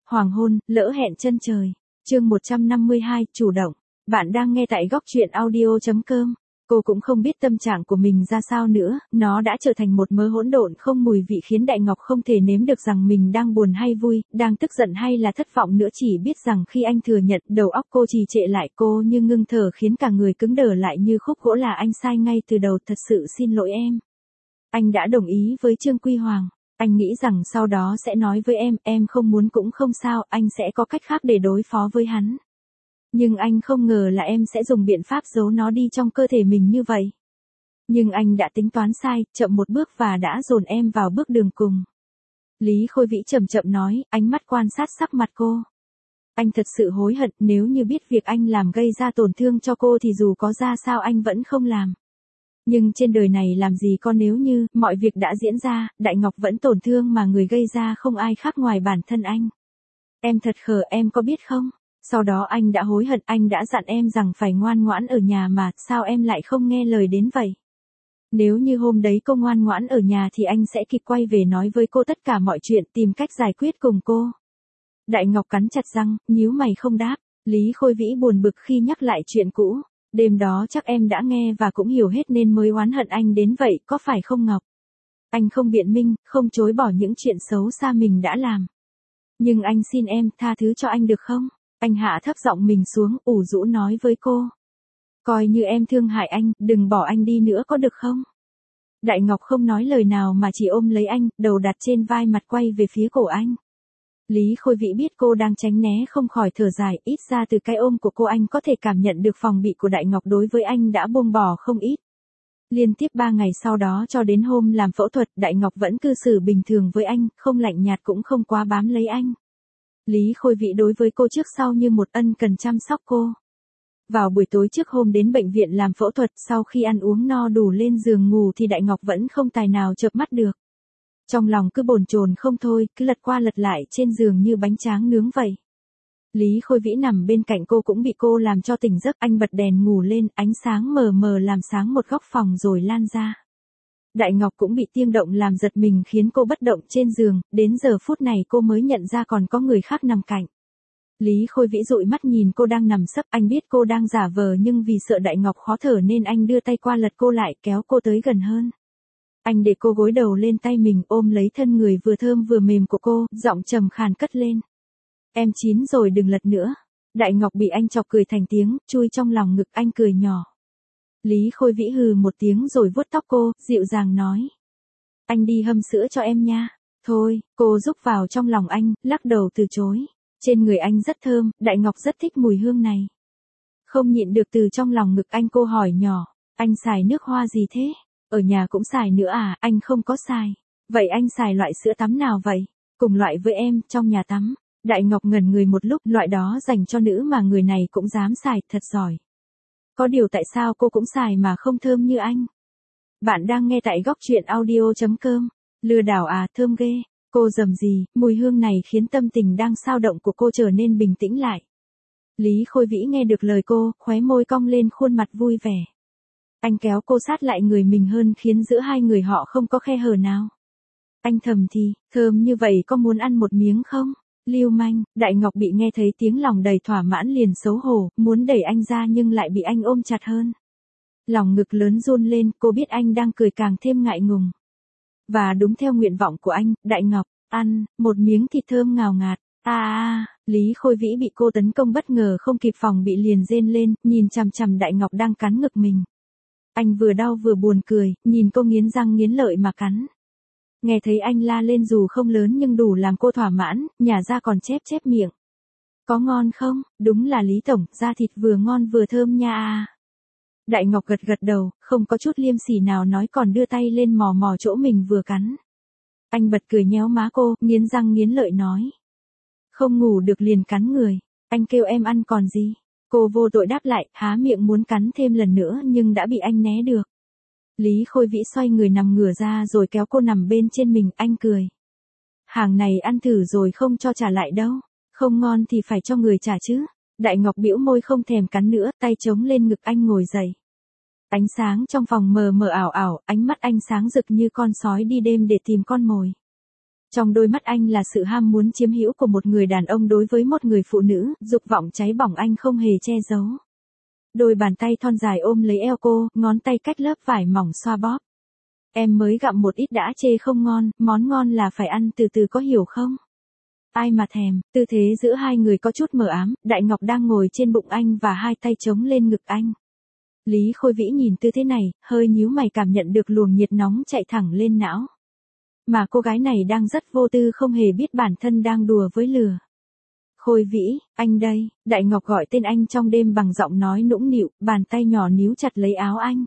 Hoàng hôn, lỡ hẹn chân trời. Chương 152, chủ động. Bạn đang nghe tại góc truyện audio.com. Cô cũng không biết tâm trạng của mình ra sao nữa, nó đã trở thành một mớ hỗn độn không mùi vị khiến Đại Ngọc không thể nếm được rằng mình đang buồn hay vui, đang tức giận hay là thất vọng nữa, chỉ biết rằng khi anh thừa nhận, đầu óc cô trì trệ lại, cô như ngưng thở khiến cả người cứng đờ lại như khúc gỗ. Là anh sai ngay từ đầu, thật sự xin lỗi em. Anh đã đồng ý với Trương Quy Hoàng. Anh nghĩ rằng sau đó sẽ nói với em không muốn cũng không sao, anh sẽ có cách khác để đối phó với hắn. Nhưng anh không ngờ là em sẽ dùng biện pháp giấu nó đi trong cơ thể mình như vậy. Nhưng anh đã tính toán sai, chậm một bước và đã dồn em vào bước đường cùng. Lý Khôi Vĩ chậm chậm nói, ánh mắt quan sát sắc mặt cô. Anh thật sự hối hận, nếu như biết việc anh làm gây ra tổn thương cho cô thì dù có ra sao anh vẫn không làm. Nhưng trên đời này làm gì có nếu như, mọi việc đã diễn ra, Đại Ngọc vẫn tổn thương mà người gây ra không ai khác ngoài bản thân anh. Em thật khờ, em có biết không? Sau đó anh đã hối hận, anh đã dặn em rằng phải ngoan ngoãn ở nhà mà, sao em lại không nghe lời đến vậy? Nếu như hôm đấy cô ngoan ngoãn ở nhà thì anh sẽ kịp quay về nói với cô tất cả mọi chuyện, tìm cách giải quyết cùng cô. Đại Ngọc cắn chặt răng, nhíu mày không đáp. Lý Khôi Vĩ buồn bực khi nhắc lại chuyện cũ. Đêm đó chắc em đã nghe và cũng hiểu hết nên mới oán hận anh đến vậy, có phải không Ngọc? Anh không biện minh, không chối bỏ những chuyện xấu xa mình đã làm. Nhưng anh xin em tha thứ cho anh được không? Anh hạ thấp giọng mình xuống, ủ rũ nói với cô. Coi như em thương hại anh, đừng bỏ anh đi nữa có được không? Đại Ngọc không nói lời nào mà chỉ ôm lấy anh, đầu đặt trên vai, mặt quay về phía cổ anh. Lý Khôi Vĩ biết cô đang tránh né không khỏi thở dài, ít ra từ cái ôm của cô anh có thể cảm nhận được phòng bị của Đại Ngọc đối với anh đã buông bỏ không ít. Liên tiếp 3 ngày sau đó cho đến hôm làm phẫu thuật, Đại Ngọc vẫn cư xử bình thường với anh, không lạnh nhạt cũng không quá bám lấy anh. Lý Khôi Vĩ đối với cô trước sau như một ân cần chăm sóc cô. Vào buổi tối trước hôm đến bệnh viện làm phẫu thuật, sau khi ăn uống no đủ lên giường ngủ thì Đại Ngọc vẫn không tài nào chợp mắt được. Trong lòng cứ bồn chồn không thôi, cứ lật qua lật lại trên giường như bánh tráng nướng vậy. Lý Khôi Vĩ nằm bên cạnh cô cũng bị cô làm cho tỉnh giấc, anh bật đèn ngủ lên, ánh sáng mờ mờ làm sáng một góc phòng rồi lan ra. Đại Ngọc cũng bị tiếng động làm giật mình khiến cô bất động trên giường, đến giờ phút này cô mới nhận ra còn có người khác nằm cạnh. Lý Khôi Vĩ dụi mắt nhìn cô đang nằm sấp, anh biết cô đang giả vờ nhưng vì sợ Đại Ngọc khó thở nên anh đưa tay qua lật cô lại, kéo cô tới gần hơn. Anh để cô gối đầu lên tay mình, ôm lấy thân người vừa thơm vừa mềm của cô, giọng trầm khàn cất lên. Em chín rồi, đừng lật nữa. Đại Ngọc bị anh chọc cười thành tiếng, chui trong lòng ngực anh cười nhỏ. Lý Khôi Vĩ hừ một tiếng rồi vuốt tóc cô, dịu dàng nói. Anh đi hâm sữa cho em nha. Thôi, cô rúc vào trong lòng anh, lắc đầu từ chối. Trên người anh rất thơm, Đại Ngọc rất thích mùi hương này. Không nhịn được từ trong lòng ngực anh cô hỏi nhỏ. Anh xài nước hoa gì thế? Ở nhà cũng xài nữa à? Anh không có xài. Vậy anh xài loại sữa tắm nào vậy? Cùng loại với em, trong nhà tắm. Đại Ngọc ngẩn người một lúc, loại đó dành cho nữ mà người này cũng dám xài, thật giỏi. Có điều tại sao cô cũng xài mà không thơm như anh? Bạn đang nghe tại góc truyện audio.com. Lừa đảo à, thơm ghê. Cô rầm rì, mùi hương này khiến tâm tình đang xao động của cô trở nên bình tĩnh lại. Lý Khôi Vĩ nghe được lời cô, khóe môi cong lên, khuôn mặt vui vẻ. Anh kéo cô sát lại người mình hơn khiến giữa hai người họ không có khe hở nào. Anh thầm thì, thơm như vậy có muốn ăn một miếng không? Lưu manh. Đại Ngọc bị nghe thấy tiếng lòng đầy thỏa mãn liền xấu hổ, muốn đẩy anh ra nhưng lại bị anh ôm chặt hơn. Lòng ngực lớn run lên, cô biết anh đang cười càng thêm ngại ngùng. Và đúng theo nguyện vọng của anh, Đại Ngọc, ăn, một miếng thịt thơm ngào ngạt. Lý Khôi Vĩ bị cô tấn công bất ngờ không kịp phòng bị liền rên lên, nhìn chằm chằm Đại Ngọc đang cắn ngực mình. Anh vừa đau vừa buồn cười, nhìn cô nghiến răng nghiến lợi mà cắn. Nghe thấy anh la lên dù không lớn nhưng đủ làm cô thỏa mãn, nhả ra còn chép chép miệng. Có ngon không? Đúng là Lý Tổng, da thịt vừa ngon vừa thơm nha. Đại Ngọc gật gật đầu, không có chút liêm sỉ nào nói, còn đưa tay lên mò mò chỗ mình vừa cắn. Anh bật cười nhéo má cô, nghiến răng nghiến lợi nói. Không ngủ được liền cắn người, anh kêu em ăn còn gì? Cô vô tội đáp lại, há miệng muốn cắn thêm lần nữa nhưng đã bị anh né được. Lý Khôi Vĩ xoay người nằm ngửa ra rồi kéo cô nằm bên trên mình, anh cười. Hàng này ăn thử rồi không cho trả lại đâu, không ngon thì phải cho người trả chứ. Đại Ngọc bĩu môi không thèm cắn nữa, tay chống lên ngực anh ngồi dậy. Ánh sáng trong phòng mờ mờ ảo ảo, ánh mắt anh sáng rực như con sói đi đêm để tìm con mồi. Trong đôi mắt anh là sự ham muốn chiếm hữu của một người đàn ông đối với một người phụ nữ, dục vọng cháy bỏng anh không hề che giấu. Đôi bàn tay thon dài ôm lấy eo cô, ngón tay cách lớp vải mỏng xoa bóp. Em mới gặm một ít đã chê không ngon, món ngon là phải ăn từ từ có hiểu không? Ai mà thèm, tư thế giữa hai người có chút mờ ám, Đại Ngọc đang ngồi trên bụng anh và hai tay chống lên ngực anh. Lý Khôi Vĩ nhìn tư thế này, hơi nhíu mày cảm nhận được luồng nhiệt nóng chạy thẳng lên não. Mà cô gái này đang rất vô tư không hề biết bản thân đang đùa với lửa. Khôi Vĩ, anh đây, Đại Ngọc gọi tên anh trong đêm bằng giọng nói nũng nịu, bàn tay nhỏ níu chặt lấy áo anh.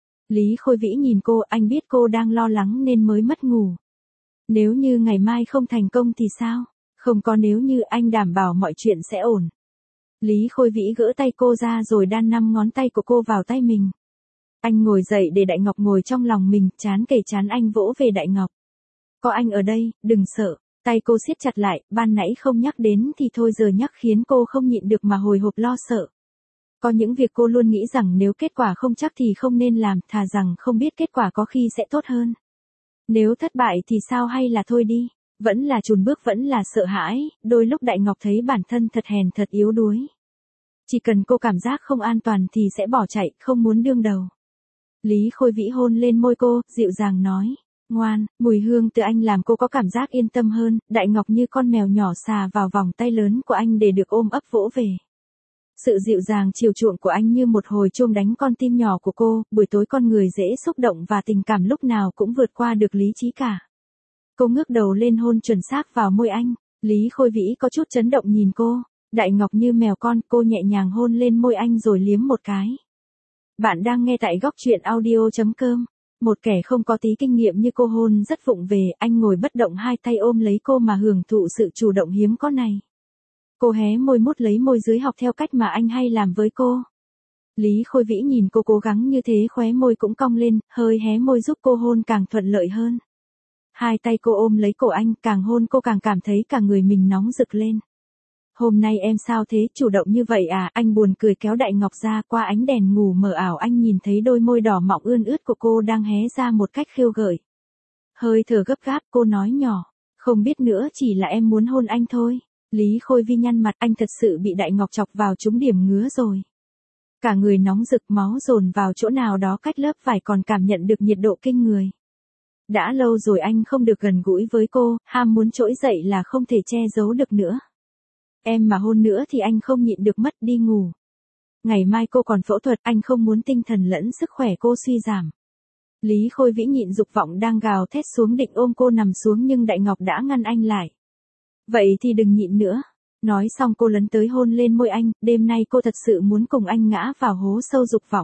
Lý Khôi Vĩ nhìn cô, anh biết cô đang lo lắng nên mới mất ngủ. Nếu như ngày mai không thành công thì sao? Không có nếu như, anh đảm bảo mọi chuyện sẽ ổn. Lý Khôi Vĩ gỡ tay cô ra rồi đan 5 ngón tay của cô vào tay mình. Anh ngồi dậy để Đại Ngọc ngồi trong lòng mình, chán kề chán anh vỗ về Đại Ngọc. Có anh ở đây, đừng sợ. Tay cô siết chặt lại, ban nãy không nhắc đến thì thôi giờ nhắc khiến cô không nhịn được mà hồi hộp lo sợ. Có những việc cô luôn nghĩ rằng nếu kết quả không chắc thì không nên làm, thà rằng không biết kết quả có khi sẽ tốt hơn. Nếu thất bại thì sao hay là thôi đi. Vẫn là chùn bước, vẫn là sợ hãi, đôi lúc Đại Ngọc thấy bản thân thật hèn thật yếu đuối. Chỉ cần cô cảm giác không an toàn thì sẽ bỏ chạy, không muốn đương đầu. Lý Khôi Vĩ hôn lên môi cô, dịu dàng nói. Ngoan, mùi hương từ anh làm cô có cảm giác yên tâm hơn, Đại Ngọc như con mèo nhỏ xà vào vòng tay lớn của anh để được ôm ấp vỗ về. Sự dịu dàng chiều chuộng của anh như một hồi chuông đánh con tim nhỏ của cô, buổi tối con người dễ xúc động và tình cảm lúc nào cũng vượt qua được lý trí cả. Cô ngước đầu lên hôn chuẩn xác vào môi anh, Lý Khôi Vĩ có chút chấn động nhìn cô, Đại Ngọc như mèo con, cô nhẹ nhàng hôn lên môi anh rồi liếm một cái. Bạn đang nghe tại góc truyện audio.com. Một kẻ không có tí kinh nghiệm như cô hôn rất vụng về, anh ngồi bất động hai tay ôm lấy cô mà hưởng thụ sự chủ động hiếm có này. Cô hé môi mút lấy môi dưới học theo cách mà anh hay làm với cô. Lý Khôi Vĩ nhìn cô cố gắng như thế khóe môi cũng cong lên, hơi hé môi giúp cô hôn càng thuận lợi hơn. Hai tay cô ôm lấy cổ anh, càng hôn cô càng cảm thấy cả người mình nóng rực lên. Hôm nay em sao thế, chủ động như vậy à, anh buồn cười kéo Đại Ngọc ra, qua ánh đèn ngủ mờ ảo anh nhìn thấy đôi môi đỏ mọng ươn ướt của cô đang hé ra một cách khiêu gợi. Hơi thở gấp gáp cô nói nhỏ, không biết nữa, chỉ là em muốn hôn anh thôi. Lý Khôi Vi nhăn mặt, anh thật sự bị Đại Ngọc chọc vào trúng điểm ngứa rồi. Cả người nóng rực, máu dồn vào chỗ nào đó cách lớp vải còn cảm nhận được nhiệt độ kinh người. Đã lâu rồi anh không được gần gũi với cô, ham muốn trỗi dậy là không thể che giấu được nữa. Em mà hôn nữa thì anh không nhịn được mất, đi ngủ. Ngày mai cô còn phẫu thuật, anh không muốn tinh thần lẫn sức khỏe cô suy giảm. Lý Khôi Vĩ nhịn dục vọng đang gào thét xuống định ôm cô nằm xuống nhưng Đại Ngọc đã ngăn anh lại. Vậy thì đừng nhịn nữa. Nói xong cô lấn tới hôn lên môi anh, đêm nay cô thật sự muốn cùng anh ngã vào hố sâu dục vọng.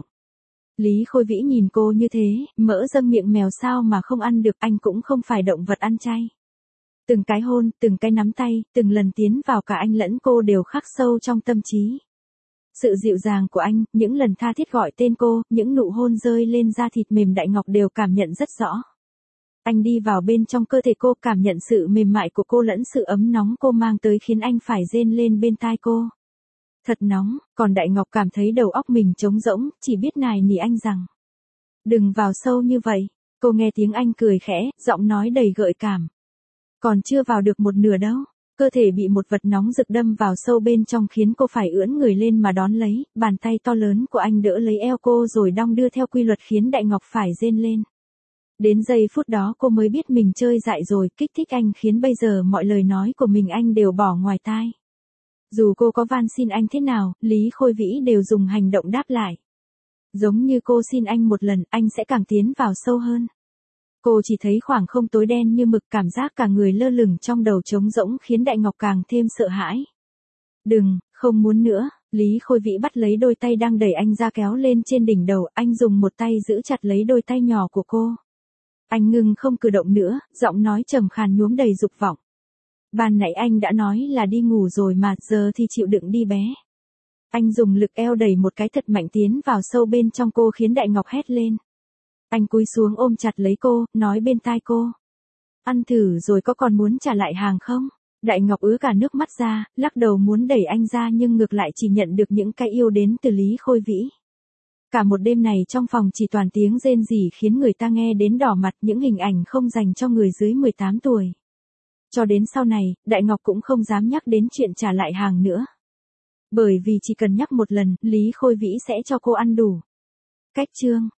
Lý Khôi Vĩ nhìn cô như thế, mỡ dâng miệng mèo sao mà không ăn được, anh cũng không phải động vật ăn chay. Từng cái hôn, từng cái nắm tay, từng lần tiến vào cả anh lẫn cô đều khắc sâu trong tâm trí. Sự dịu dàng của anh, những lần tha thiết gọi tên cô, những nụ hôn rơi lên da thịt mềm Đại Ngọc đều cảm nhận rất rõ. Anh đi vào bên trong cơ thể cô, cảm nhận sự mềm mại của cô lẫn sự ấm nóng cô mang tới khiến anh phải rên lên bên tai cô. Thật nóng, còn Đại Ngọc cảm thấy đầu óc mình trống rỗng, chỉ biết nài nỉ anh rằng. Đừng vào sâu như vậy. Cô nghe tiếng anh cười khẽ, giọng nói đầy gợi cảm. Còn chưa vào được một nửa đâu. Cơ thể bị một vật nóng rực đâm vào sâu bên trong khiến cô phải ưỡn người lên mà đón lấy, bàn tay to lớn của anh đỡ lấy eo cô rồi đong đưa theo quy luật khiến Đại Ngọc phải rên lên. Đến giây phút đó cô mới biết mình chơi dại rồi, kích thích anh khiến bây giờ mọi lời nói của mình anh đều bỏ ngoài tai. Dù cô có van xin anh thế nào, Lý Khôi Vĩ đều dùng hành động đáp lại. Giống như cô xin anh một lần, anh sẽ càng tiến vào sâu hơn. Cô chỉ thấy khoảng không tối đen như mực, cảm giác cả người lơ lửng trong đầu trống rỗng khiến Đại Ngọc càng thêm sợ hãi. Đừng, không muốn nữa. Lý Khôi Vĩ bắt lấy đôi tay đang đẩy anh ra kéo lên trên đỉnh đầu, anh dùng một tay giữ chặt lấy đôi tay nhỏ của cô. Anh ngừng không cử động nữa, giọng nói trầm khàn nhuốm đầy dục vọng. Ban nãy anh đã nói là đi ngủ rồi mà, giờ thì chịu đựng đi bé. Anh dùng lực eo đẩy một cái thật mạnh tiến vào sâu bên trong cô khiến Đại Ngọc hét lên. Anh cúi xuống ôm chặt lấy cô, nói bên tai cô. Ăn thử rồi có còn muốn trả lại hàng không? Đại Ngọc ứa cả nước mắt ra, lắc đầu muốn đẩy anh ra nhưng ngược lại chỉ nhận được những cái yêu đến từ Lý Khôi Vĩ. Cả một đêm này trong phòng chỉ toàn tiếng rên rỉ khiến người ta nghe đến đỏ mặt, những hình ảnh không dành cho người dưới 18 tuổi. Cho đến sau này, Đại Ngọc cũng không dám nhắc đến chuyện trả lại hàng nữa. Bởi vì chỉ cần nhắc một lần, Lý Khôi Vĩ sẽ cho cô ăn đủ. Cách chương